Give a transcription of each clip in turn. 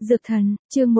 Dược thần, chương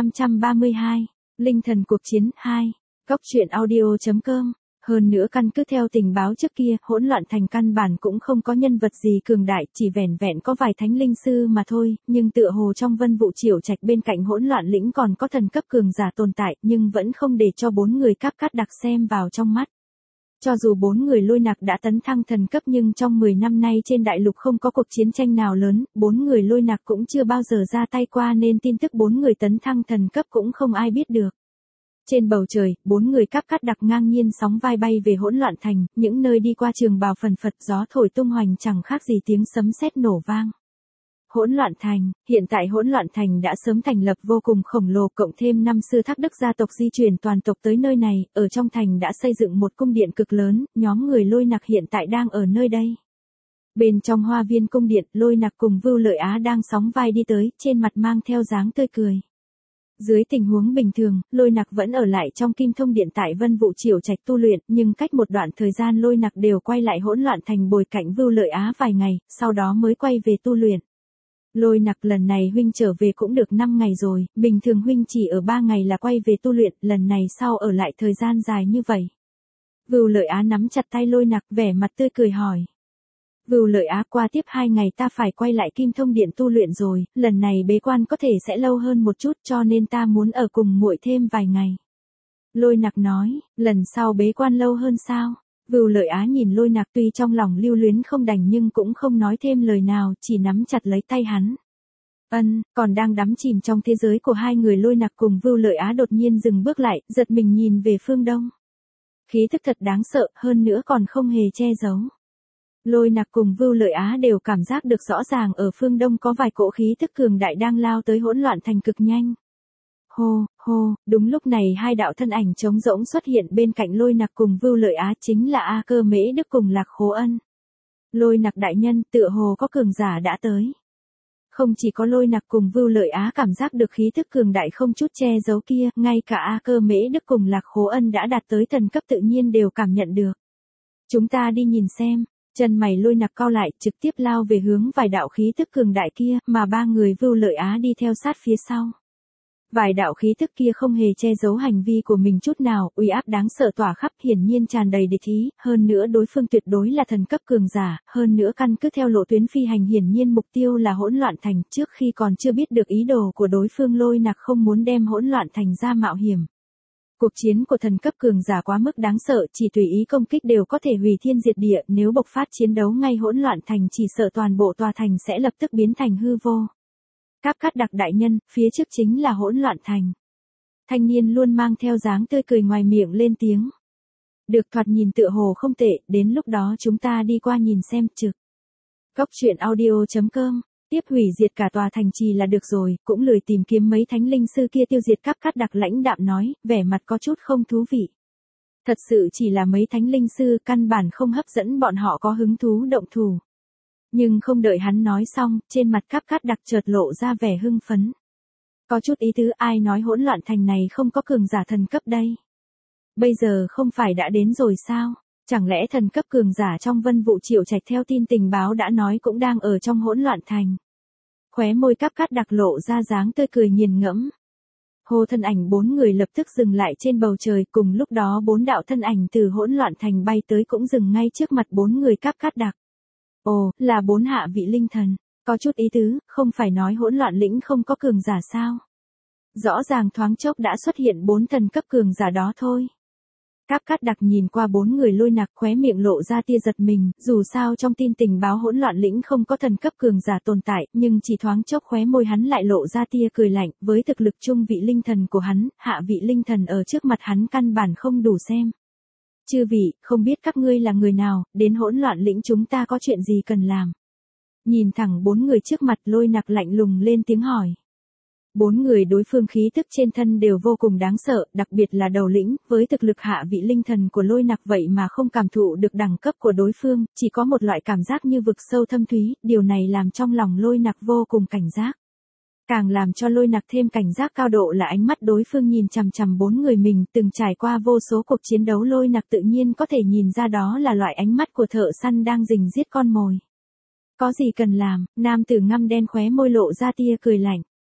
1532, Linh thần cuộc chiến 2, Góc truyện audio.com. Hơn nữa căn cứ theo tình báo trước kia, hỗn loạn thành căn bản cũng không có nhân vật gì cường đại, chỉ vẻn vẹn có vài thánh linh sư mà thôi, nhưng tựa hồ trong Vân Vụ Triều Trạch bên cạnh hỗn loạn lĩnh còn có thần cấp cường giả tồn tại, nhưng vẫn không để cho bốn người cáp cát đặc xem vào trong mắt. Cho dù bốn người Lôi Nặc đã tấn thăng thần cấp nhưng trong 10 năm nay trên đại lục không có cuộc chiến tranh nào lớn, bốn người Lôi Nặc cũng chưa bao giờ ra tay qua nên tin tức bốn người tấn thăng thần cấp cũng không ai biết được. Trên bầu trời, bốn người cáp cát đặc ngang nhiên sóng vai bay về hỗn loạn thành, những nơi đi qua trường bào phần phật gió thổi tung hoành chẳng khác gì tiếng sấm sét nổ vang. Hỗn loạn thành, hiện tại hỗn loạn thành đã sớm thành lập vô cùng khổng lồ, cộng thêm năm xưa Thác Đức gia tộc di chuyển toàn tộc tới nơi này, ở trong thành đã xây dựng một cung điện cực lớn, nhóm người Lôi Nặc hiện tại đang ở nơi đây. Bên trong hoa viên cung điện, Lôi Nặc cùng Vưu Lợi Á đang sóng vai đi tới, trên mặt mang theo dáng tươi cười. Dưới tình huống bình thường, Lôi Nặc vẫn ở lại trong Kim Thông Điện tại Vân Vụ Triều Trạch tu luyện, nhưng cách một đoạn thời gian Lôi Nặc đều quay lại hỗn loạn thành bồi cạnh Vưu Lợi Á vài ngày, sau đó mới quay về tu luyện. Lôi Nặc lần này huynh trở về cũng được 5 ngày rồi, bình thường huynh chỉ ở 3 ngày là quay về tu luyện, lần này sau ở lại thời gian dài như vậy. Vưu Lợi Á nắm chặt tay Lôi Nặc, vẻ mặt tươi cười hỏi. Vưu Lợi Á, qua tiếp 2 ngày ta phải quay lại Kim Thông Điện tu luyện rồi, lần này bế quan có thể sẽ lâu hơn một chút cho nên ta muốn ở cùng muội thêm vài ngày. Lôi Nặc nói, lần sau bế quan lâu hơn sao? Vưu Lợi Á nhìn Lôi Nặc, tuy trong lòng lưu luyến không đành nhưng cũng không nói thêm lời nào, chỉ nắm chặt lấy tay hắn. Còn đang đắm chìm trong thế giới của hai người, Lôi Nặc cùng Vưu Lợi Á đột nhiên dừng bước lại, giật mình nhìn về phương đông. Khí tức thật đáng sợ, hơn nữa còn không hề che giấu. Lôi Nặc cùng Vưu Lợi Á đều cảm giác được rõ ràng ở phương đông có vài cỗ khí tức cường đại đang lao tới hỗn loạn thành cực nhanh. Hô, đúng lúc này hai đạo thân ảnh trống rỗng xuất hiện bên cạnh Lôi Nặc cùng Vưu Lợi Á, chính là A Cơ Mễ Đức cùng Lạc Khố Ân. Lôi Nặc đại nhân, tựa hồ có cường giả đã tới. Không chỉ có Lôi Nặc cùng Vưu Lợi Á cảm giác được khí tức cường đại không chút che giấu kia, ngay cả A Cơ Mễ Đức cùng Lạc Khố Ân đã đạt tới thần cấp tự nhiên đều cảm nhận được. Chúng ta đi nhìn xem. Chân mày Lôi Nặc cau lại, trực tiếp lao về hướng vài đạo khí tức cường đại kia, mà ba người Vưu Lợi Á đi theo sát phía sau. Vài đạo khí tức kia không hề che giấu hành vi của mình chút nào, uy áp đáng sợ tỏa khắp, hiển nhiên tràn đầy địch ý, hơn nữa đối phương tuyệt đối là thần cấp cường giả, hơn nữa căn cứ theo lộ tuyến phi hành hiển nhiên mục tiêu là hỗn loạn thành, trước khi còn chưa biết được ý đồ của đối phương Lôi Nặc không muốn đem hỗn loạn thành ra mạo hiểm. Cuộc chiến của thần cấp cường giả quá mức đáng sợ, chỉ tùy ý công kích đều có thể hủy thiên diệt địa, nếu bộc phát chiến đấu ngay hỗn loạn thành chỉ sợ toàn bộ tòa thành sẽ lập tức biến thành hư vô. Cáp cát đặc đại nhân, phía trước chính là hỗn loạn thành. Thanh niên luôn mang theo dáng tươi cười ngoài miệng lên tiếng. Được, thoạt nhìn tựa hồ không tệ, đến lúc đó chúng ta đi qua nhìn xem trực. Góc truyện audio.com. Tiếp hủy diệt cả tòa thành trì là được rồi, cũng lười tìm kiếm mấy thánh linh sư kia tiêu diệt. Cáp cát đặc lãnh đạm nói, vẻ mặt có chút không thú vị. Thật sự chỉ là mấy thánh linh sư, căn bản không hấp dẫn bọn họ có hứng thú động thủ. Nhưng không đợi hắn nói xong, trên mặt Cáp cát đặc chợt lộ ra vẻ hưng phấn. Có chút ý tứ, ai nói hỗn loạn thành này không có cường giả thần cấp đây? Bây giờ không phải đã đến rồi sao? Chẳng lẽ thần cấp cường giả trong Vân Vụ Triều Trạch theo tin tình báo đã nói cũng đang ở trong hỗn loạn thành? Khóe môi Cáp cát đặc lộ ra dáng tươi cười nghiền ngẫm. Hô, thân ảnh bốn người lập tức dừng lại trên bầu trời, cùng lúc đó bốn đạo thân ảnh từ hỗn loạn thành bay tới cũng dừng ngay trước mặt bốn người Cáp cát đặc. Ồ, là bốn hạ vị linh thần, có chút ý tứ, không phải nói hỗn loạn lĩnh không có cường giả sao? Rõ ràng thoáng chốc đã xuất hiện 4 thần cấp cường giả đó thôi. Cáp cát đặc nhìn qua bốn người Lôi Nặc, khóe miệng lộ ra tia giật mình, dù sao trong tin tình báo hỗn loạn lĩnh không có thần cấp cường giả tồn tại, nhưng chỉ thoáng chốc khóe môi hắn lại lộ ra tia cười lạnh, với thực lực trung vị linh thần của hắn, hạ vị linh thần ở trước mặt hắn căn bản không đủ xem. Chư vị, không biết các ngươi là người nào, đến hỗn loạn lĩnh chúng ta có chuyện gì cần làm? Nhìn thẳng bốn người trước mặt, Lôi Nặc lạnh lùng lên tiếng hỏi. Bốn người đối phương khí tức trên thân đều vô cùng đáng sợ, đặc biệt là đầu lĩnh, với thực lực hạ vị linh thần của Lôi Nặc vậy mà không cảm thụ được đẳng cấp của đối phương, chỉ có một loại cảm giác như vực sâu thâm thúy, điều này làm trong lòng Lôi Nặc vô cùng cảnh giác. Càng làm cho Lôi Nặc thêm cảnh giác cao độ là ánh mắt đối phương nhìn chằm chằm bốn người mình, từng trải qua vô số cuộc chiến đấu Lôi Nặc tự nhiên có thể nhìn ra đó là loại ánh mắt của thợ săn đang rình giết con mồi. Có gì cần làm, nam tử ngăm đen khóe môi lộ ra tia cười lạnh.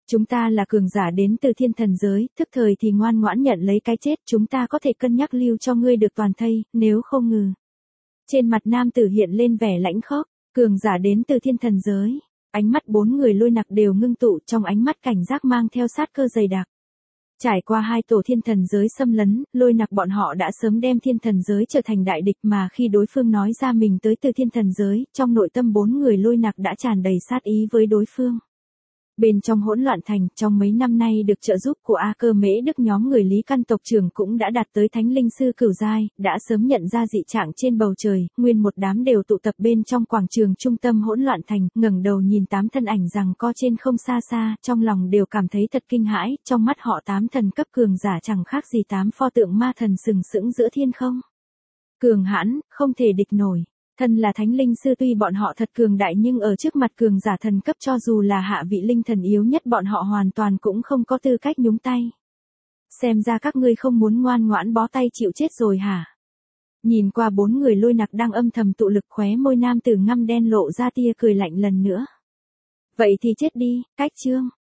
Chúng ta là cường giả đến từ thiên thần giới, thức thời thì ngoan ngoãn nhận lấy cái chết, chúng ta có thể cân nhắc lưu cho ngươi được toàn thây, nếu không ngừ. Trên mặt nam tử hiện lên vẻ lãnh khốc, cường giả đến từ thiên thần giới. Ánh mắt bốn người Lôi Nặc đều ngưng tụ, trong ánh mắt cảnh giác mang theo sát cơ dày đặc. Trải qua hai tổ thiên thần giới xâm lấn, Lôi Nặc bọn họ đã sớm đem thiên thần giới trở thành đại địch, mà khi đối phương nói ra mình tới từ thiên thần giới, trong nội tâm bốn người Lôi Nặc đã tràn đầy sát ý với đối phương. Bên trong hỗn loạn thành, trong mấy năm nay được trợ giúp của A Cơ Mễ Đức, nhóm người Lý Căn tộc trưởng cũng đã đạt tới thánh linh sư cửu giai, đã sớm nhận ra dị trạng trên bầu trời, nguyên một đám đều tụ tập bên trong quảng trường trung tâm hỗn loạn thành, ngẩng đầu nhìn 8 thân ảnh giằng co trên không xa xa, trong lòng đều cảm thấy thật kinh hãi, trong mắt họ 8 thần cấp cường giả chẳng khác gì 8 pho tượng ma thần sừng sững giữa thiên không. Cường hãn, không thể địch nổi. Thân là thánh linh sư, tuy bọn họ thật cường đại nhưng ở trước mặt cường giả thần cấp, cho dù là hạ vị linh thần yếu nhất bọn họ hoàn toàn cũng không có tư cách nhúng tay. Xem ra các ngươi không muốn ngoan ngoãn bó tay chịu chết rồi hả? Nhìn qua bốn người Lôi Nặc đang âm thầm tụ lực, khóe môi nam tử ngăm đen lộ ra tia cười lạnh lần nữa. Vậy thì chết đi, cách chương.